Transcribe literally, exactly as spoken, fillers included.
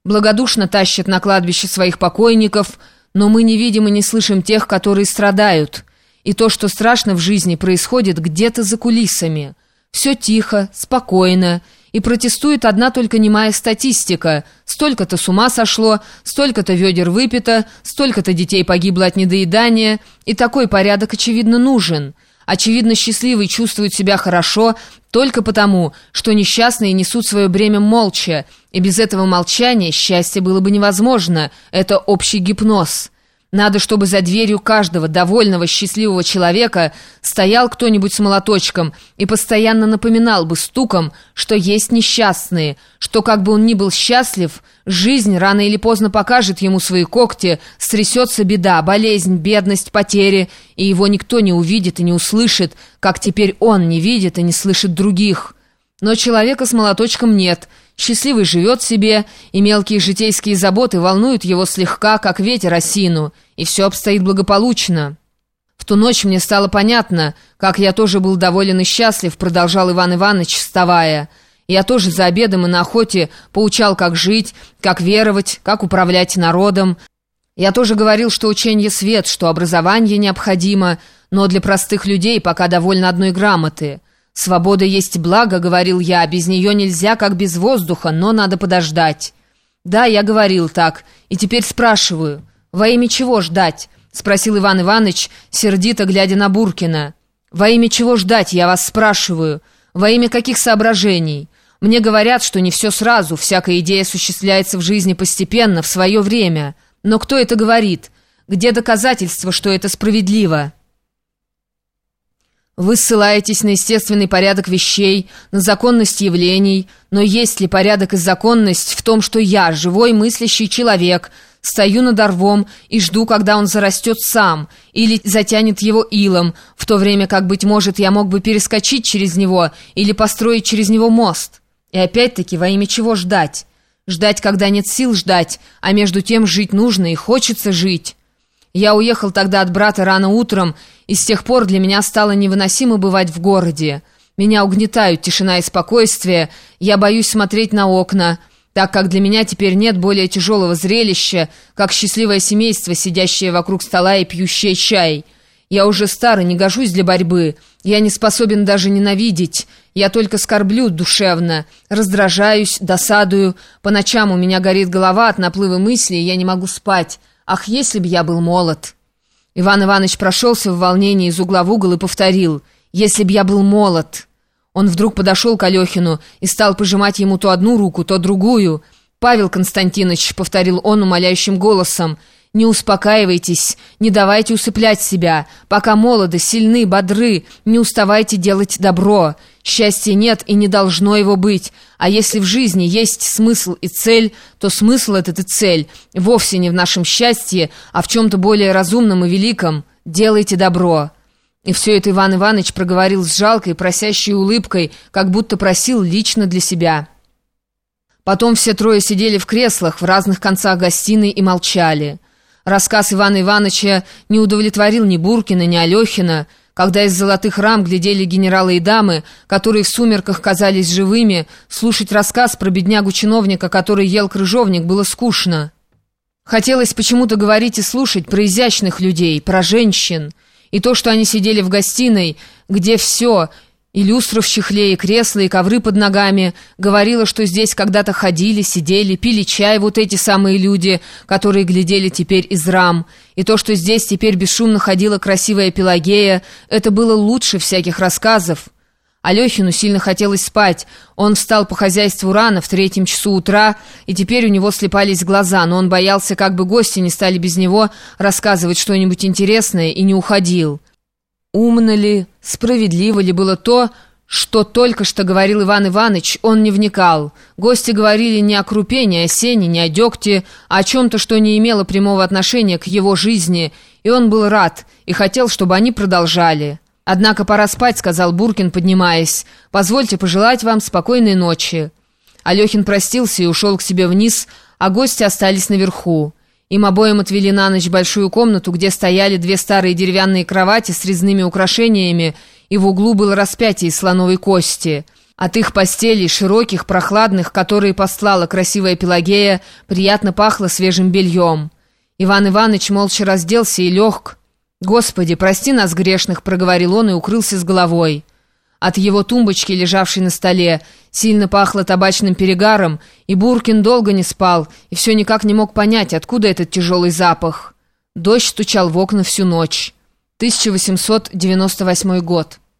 благодушно тащат на кладбище своих покойников, но мы не видим и не слышим тех, которые страдают. И то, что страшно в жизни, происходит где-то за кулисами. Все тихо, спокойно, и протестует одна только немая статистика. Столько-то с ума сошло, столько-то ведер выпито, столько-то детей погибло от недоедания, и такой порядок, очевидно, нужен. Очевидно, счастливый чувствует себя хорошо только потому, что несчастные несут свое бремя молча, и без этого молчания счастье было бы невозможно. Это общий гипноз. Надо, чтобы за дверью каждого довольного, счастливого человека стоял кто-нибудь с молоточком и постоянно напоминал бы стуком, что есть несчастные, что, как бы он ни был счастлив, жизнь рано или поздно покажет ему свои когти, стрясется беда, болезнь, бедность, потери, и его никто не увидит и не услышит, как теперь он не видит и не слышит других. Но человека с молоточком нет. Счастливый живет себе, и мелкие житейские заботы волнуют его слегка, как ветер осину, и все обстоит благополучно. В ту ночь мне стало понятно, как я тоже был доволен и счастлив, продолжал Иван Иванович, вставая. Я тоже за обедом и на охоте поучал, как жить, как веровать, как управлять народом. Я тоже говорил, что ученье свет, что образование необходимо, но для простых людей пока довольно одной грамоты. «Свобода есть благо», — говорил я, — «без нее нельзя, как без воздуха, но надо подождать». «Да, я говорил так, и теперь спрашиваю, во имя чего ждать?» — спросил Иван Иванович, сердито глядя на Буркина. «Во имя чего ждать, я вас спрашиваю? Во имя каких соображений? Мне говорят, что не все сразу, всякая идея осуществляется в жизни постепенно, в свое время. Но кто это говорит? Где доказательства, что это справедливо?» Вы ссылаетесь на естественный порядок вещей, на законность явлений, но есть ли порядок и законность в том, что я, живой мыслящий человек, стою над рвом и жду, когда он зарастет сам, или затянет его илом, в то время как, быть может, я мог бы перескочить через него или построить через него мост? И опять-таки, во имя чего ждать? Ждать, когда нет сил ждать, а между тем жить нужно и хочется жить. Я уехал тогда от брата рано утром, и с тех пор для меня стало невыносимо бывать в городе. Меня угнетают тишина и спокойствие, я боюсь смотреть на окна, так как для меня теперь нет более тяжелого зрелища, как счастливое семейство, сидящее вокруг стола и пьющее чай. Я уже стар и не гожусь для борьбы, я не способен даже ненавидеть, я только скорблю душевно, раздражаюсь, досадую, по ночам у меня горит голова от наплыва мыслей, я не могу спать. Ах, если б я был молод!» Иван Иванович прошелся в волнении из угла в угол и повторил: «Если б я был молод!» Он вдруг подошел к Алехину и стал пожимать ему то одну руку, то другую. «Павел Константинович», — повторил он умоляющим голосом, — «не успокаивайтесь, не давайте усыплять себя. Пока молоды, сильны, бодры, не уставайте делать добро. Счастья нет и не должно его быть. А если в жизни есть смысл и цель, то смысл этот и цель вовсе не в нашем счастье, а в чем-то более разумном и великом. Делайте добро». И все это Иван Иванович проговорил с жалкой, просящей улыбкой, как будто просил лично для себя. Потом все трое сидели в креслах в разных концах гостиной и молчали. Рассказ Ивана Ивановича не удовлетворил ни Буркина, ни Алехина. Когда из золотых рам глядели генералы и дамы, которые в сумерках казались живыми, слушать рассказ про беднягу-чиновника, который ел крыжовник, было скучно. Хотелось почему-то говорить и слушать про изящных людей, про женщин. И то, что они сидели в гостиной, где все... и люстры в чехле, и кресла, и ковры под ногами, говорила, что здесь когда-то ходили, сидели, пили чай вот эти самые люди, которые глядели теперь из рам. И то, что здесь теперь бесшумно ходила красивая Пелагея, это было лучше всяких рассказов. Алехину сильно хотелось спать. Он встал по хозяйству рано, в третьем часу утра, и теперь у него слепались глаза, но он боялся, как бы гости не стали без него рассказывать что-нибудь интересное, и не уходил. Умно ли, справедливо ли было то, что только что говорил Иван Иванович, он не вникал. Гости говорили не о крупе, не о сене, не о дегте, а о чем-то, что не имело прямого отношения к его жизни, и он был рад, и хотел, чтобы они продолжали. «Однако пора спать», — сказал Буркин, поднимаясь. «Позвольте пожелать вам спокойной ночи». Алехин простился и ушел к себе вниз, а гости остались наверху. Им обоим отвели на ночь большую комнату, где стояли две старые деревянные кровати с резными украшениями, и в углу было распятие из слоновой кости. От их постелей, широких, прохладных, которые послала красивая Пелагея, приятно пахло свежим бельем. Иван Иваныч молча разделся и лег. «Господи, прости нас, грешных», — проговорил он и укрылся с головой. От его тумбочки, лежавшей на столе, сильно пахло табачным перегаром, и Буркин долго не спал и все никак не мог понять, откуда этот тяжелый запах. Дождь стучал в окна всю ночь. тысяча восемьсот девяносто восьмой год.